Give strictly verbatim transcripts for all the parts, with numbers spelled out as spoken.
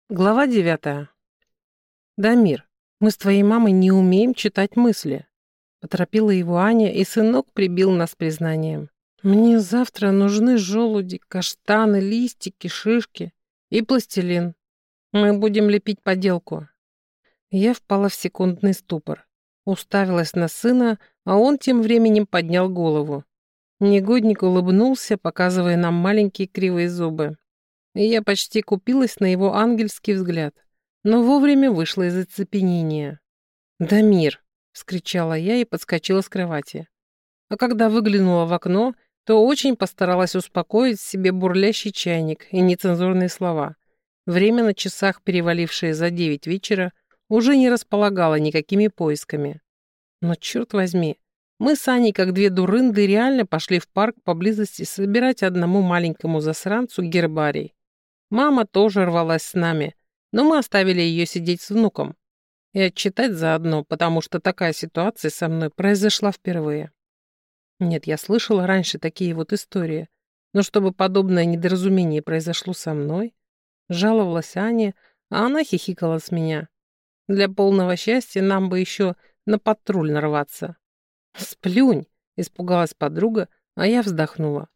Глава девятая. «Дамир, мы с твоей мамой не умеем читать мысли», — поторопила его Аня, и сынок прибил нас признанием. «Мне завтра нужны желуди, каштаны, листики, шишки и пластилин. Мы будем лепить поделку». Я впала в секундный ступор. Уставилась на сына, а он тем временем поднял голову. Негодник улыбнулся, показывая нам маленькие кривые зубы. И я почти купилась на его ангельский взгляд, но вовремя вышла из оцепенения. «Дамир!» — вскричала я и подскочила с кровати. А когда выглянула в окно, то очень постаралась успокоить в себе бурлящий чайник и нецензурные слова. Время на часах, перевалившее за девять вечера, уже не располагало никакими поисками. Но черт возьми, мы с Аней, как две дурынды, реально пошли в парк поблизости собирать одному маленькому засранцу гербарий. Мама тоже рвалась с нами, но мы оставили ее сидеть с внуком. И отчитать заодно, потому что такая ситуация со мной произошла впервые. Нет, я слышала раньше такие вот истории, но чтобы подобное недоразумение произошло со мной, жаловалась Аня, а она хихикала с меня. Для полного счастья нам бы еще на патруль нарваться. «Сплюнь!» — испугалась подруга, а я вздохнула.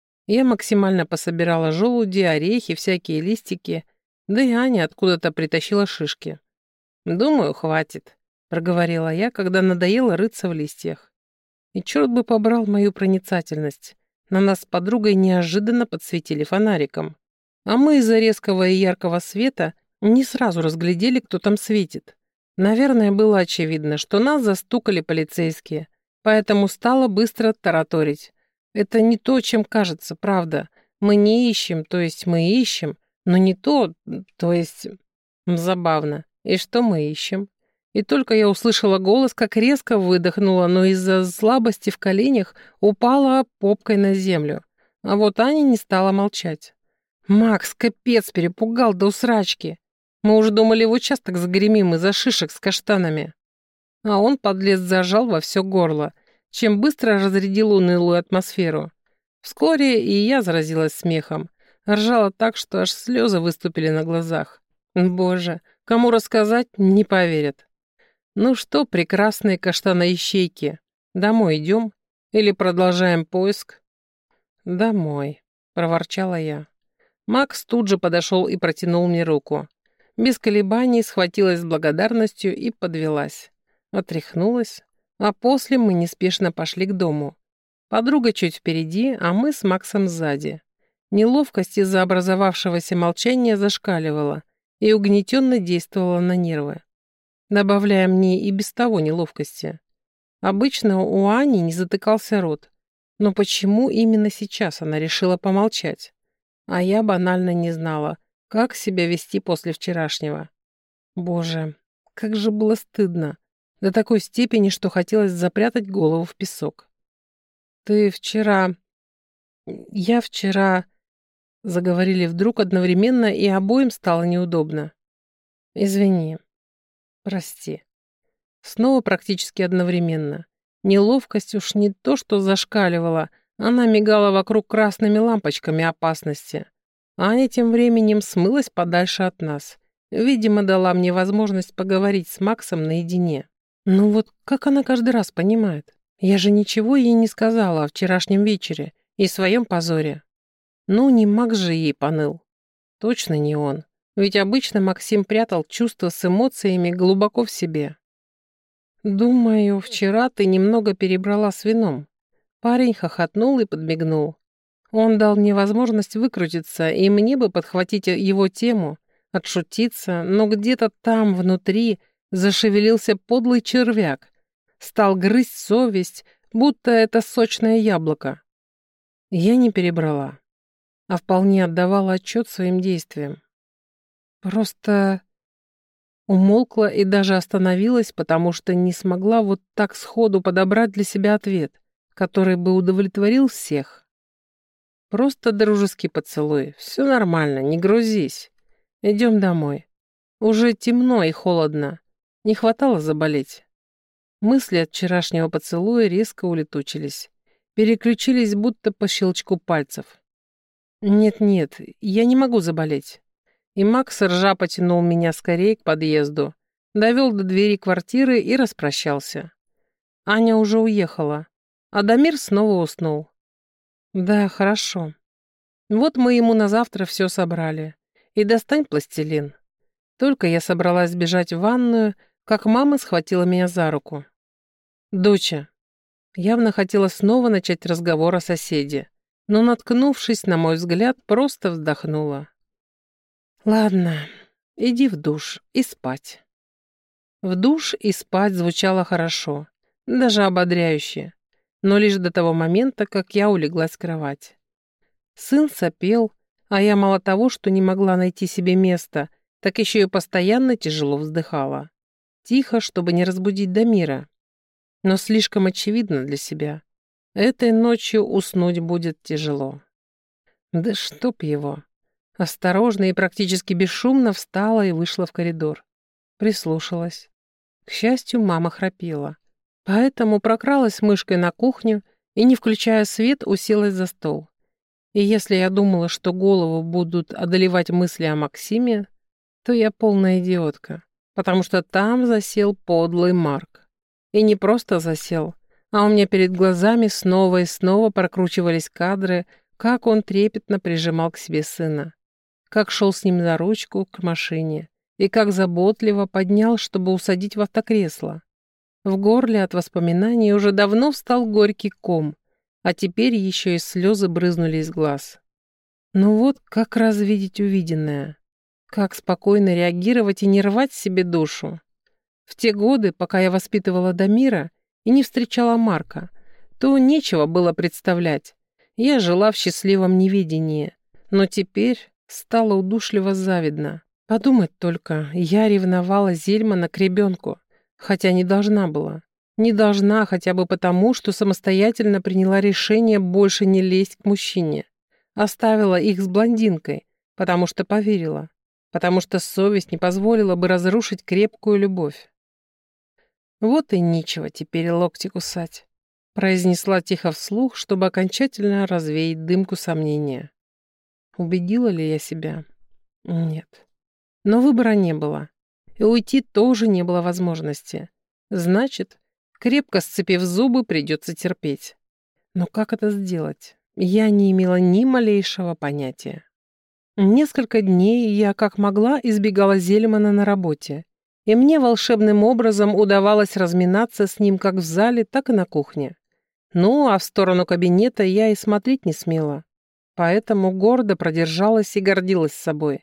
Я максимально пособирала желуди, орехи, всякие листики, да и Аня откуда-то притащила шишки. «Думаю, хватит», — проговорила я, когда надоело рыться в листьях. И черт бы побрал мою проницательность. На нас с подругой неожиданно подсветили фонариком. А мы из-за резкого и яркого света не сразу разглядели, кто там светит. Наверное, было очевидно, что нас застукали полицейские, поэтому стало быстро тараторить. Это не то, чем кажется, правда. Мы не ищем, то есть мы ищем, но не то, то есть... Забавно. И что мы ищем? И только я услышала голос, как резко выдохнула, но из-за слабости в коленях упала попкой на землю. А вот Аня не стала молчать. Макс, капец, перепугал до усрачки. Мы уже думали, в участок загремим из-за шишек с каштанами. А он, подлец, зажал во все горло, чем быстро разрядил унылую атмосферу. Вскоре и я заразилась смехом. Ржала так, что аж слезы выступили на глазах. Боже, кому рассказать, не поверят. Ну что, прекрасные каштаноищейки, домой идем? Или продолжаем поиск? Домой, проворчала я. Макс тут же подошел и протянул мне руку. Без колебаний схватилась с благодарностью и подвелась. Отряхнулась, а после мы неспешно пошли к дому. Подруга чуть впереди, а мы с Максом сзади. Неловкость из-за образовавшегося молчания зашкаливала и угнетенно действовала на нервы, добавляя мне и без того неловкости. Обычно у Ани не затыкался рот, но почему именно сейчас она решила помолчать? А я банально не знала, как себя вести после вчерашнего. Боже, как же было стыдно. До такой степени, что хотелось запрятать голову в песок. «Ты вчера... Я вчера...» Заговорили вдруг одновременно, и обоим стало неудобно. «Извини. Прости». Снова практически одновременно. Неловкость уж не то, что зашкаливала, она мигала вокруг красными лампочками опасности. Аня тем временем смылась подальше от нас. Видимо, дала мне возможность поговорить с Максом наедине. Ну вот как она каждый раз понимает? Я же ничего ей не сказала о вчерашнем вечере и своем позоре. Ну, не Макс же ей поныл. Точно не он. Ведь обычно Максим прятал чувства с эмоциями глубоко в себе. «Думаю, вчера ты немного перебрала с вином». Парень хохотнул и подмигнул. Он дал мне возможность выкрутиться, и мне бы подхватить его тему, отшутиться, но где-то там, внутри, зашевелился подлый червяк. Стал грызть совесть, будто это сочное яблоко. Я не перебрала, а вполне отдавала отчет своим действиям. Просто умолкла и даже остановилась, потому что не смогла вот так сходу подобрать для себя ответ, который бы удовлетворил всех. Просто дружеский поцелуй. Все нормально, не грузись. Идем домой. Уже темно и холодно. Не хватало заболеть. Мысли от вчерашнего поцелуя резко улетучились. Переключились будто по щелчку пальцев. Нет-нет, я не могу заболеть. И Макс ржа потянул меня скорее к подъезду, довел до двери квартиры и распрощался. Аня уже уехала, а Дамир снова уснул. Да, хорошо. Вот мы ему на завтра все собрали. И достань пластилин. Только я собралась бежать в ванную, как мама схватила меня за руку. «Доча». Явно хотела снова начать разговор о соседе, но, наткнувшись, на мой взгляд, просто вздохнула. «Ладно, иди в душ и спать». В душ и спать звучало хорошо, даже ободряюще, но лишь до того момента, как я улеглась в кровать. Сын сопел, а я мало того, что не могла найти себе места, так еще и постоянно тяжело вздыхала. Тихо, чтобы не разбудить Дамира. Но слишком очевидно для себя. Этой ночью уснуть будет тяжело. Да чтоб его. Осторожно и практически бесшумно встала и вышла в коридор. Прислушалась. К счастью, мама храпела. Поэтому прокралась мышкой на кухню и, не включая свет, уселась за стол. И если я думала, что голову будут одолевать мысли о Максиме, то я полная идиотка, потому что там засел подлый Марк. И не просто засел, а у меня перед глазами снова и снова прокручивались кадры, как он трепетно прижимал к себе сына, как шел с ним за ручку к машине и как заботливо поднял, чтобы усадить в автокресло. В горле от воспоминаний уже давно встал горький ком, а теперь еще и слезы брызнули из глаз. Ну вот как развидеть увиденное? Как спокойно реагировать и не рвать себе душу? В те годы, пока я воспитывала Дамира и не встречала Марка, то нечего было представлять. Я жила в счастливом неведении, но теперь стало удушливо завидно. Подумать только, я ревновала Зельмана к ребенку, хотя не должна была. Не должна хотя бы потому, что самостоятельно приняла решение больше не лезть к мужчине. Оставила их с блондинкой, потому что поверила, потому что совесть не позволила бы разрушить крепкую любовь. «Вот и нечего теперь локти кусать», — произнесла тихо вслух, чтобы окончательно развеять дымку сомнения. Убедила ли я себя? Нет. Но выбора не было. И уйти тоже не было возможности. Значит, крепко сцепив зубы, придется терпеть. Но как это сделать? Я не имела ни малейшего понятия. Несколько дней я, как могла, избегала Зельмана на работе, и мне волшебным образом удавалось разминаться с ним как в зале, так и на кухне. Ну, а в сторону кабинета я и смотреть не смела, поэтому гордо продержалась и гордилась собой.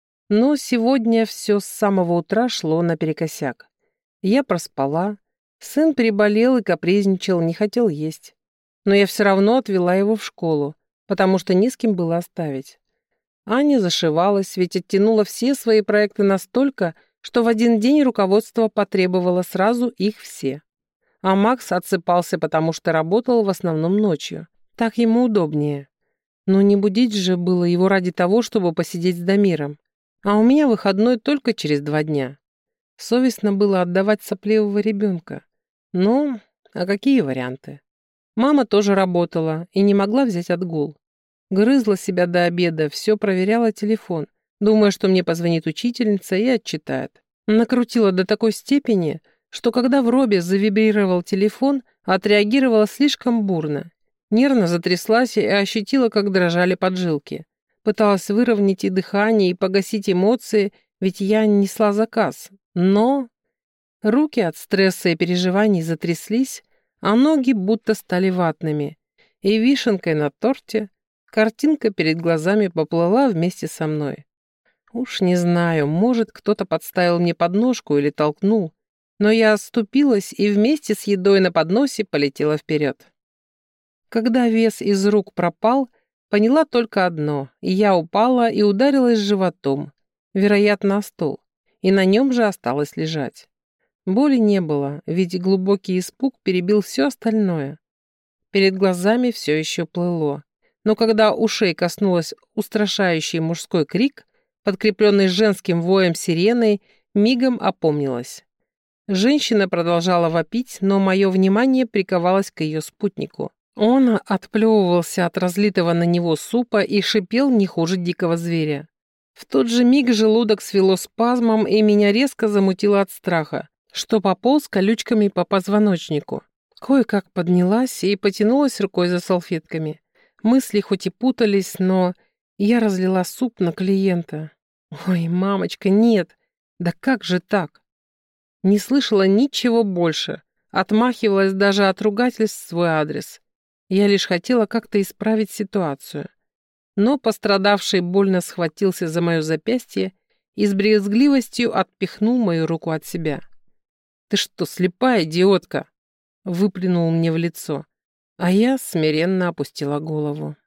Но сегодня все с самого утра шло наперекосяк. Я проспала, сын переболел и капризничал, не хотел есть. Но я все равно отвела его в школу, потому что не с кем было оставить. Аня зашивалась, ведь оттянула все свои проекты настолько, что в один день руководство потребовало сразу их все. А Макс отсыпался, потому что работал в основном ночью. Так ему удобнее. Но не будить же было его ради того, чтобы посидеть с Дамиром. А у меня выходной только через два дня. Совестно было отдавать сопливого ребенка. Ну, а какие варианты? Мама тоже работала и не могла взять отгул. Грызла себя до обеда, все проверяла телефон, думая, что мне позвонит учительница и отчитает. Накрутила до такой степени, что когда в робе завибрировал телефон, отреагировала слишком бурно. Нервно затряслась и ощутила, как дрожали поджилки. Пыталась выровнять и дыхание, и погасить эмоции, ведь я несла заказ. Но руки от стресса и переживаний затряслись, а ноги будто стали ватными. И вишенкой на торте картинка перед глазами поплыла вместе со мной. Уж не знаю, может, кто-то подставил мне подножку или толкнул, но я отступилась и вместе с едой на подносе полетела вперед. Когда вес из рук пропал, поняла только одно — я упала и ударилась животом, вероятно, о стол, и на нем же осталось лежать. Боли не было, ведь глубокий испуг перебил все остальное. Перед глазами все еще плыло, но когда ушей коснулась устрашающий мужской крик, подкрепленный женским воем сиреной, мигом опомнилась. Женщина продолжала вопить, но мое внимание приковалось к ее спутнику. Он отплевывался от разлитого на него супа и шипел не хуже дикого зверя. В тот же миг желудок свело спазмом, и меня резко замутило от страха, что пополз колючками по позвоночнику. Кое-как поднялась и потянулась рукой за салфетками. Мысли хоть и путались, но я разлила суп на клиента. Ой, мамочка, нет! Да как же так? Не слышала ничего больше. Отмахивалась даже от ругательств в свой адрес. Я лишь хотела как-то исправить ситуацию. Но пострадавший больно схватился за мое запястье и с брезгливостью отпихнул мою руку от себя. «Ты что, слепая идиотка?» — выплюнул мне в лицо, а я смиренно опустила голову.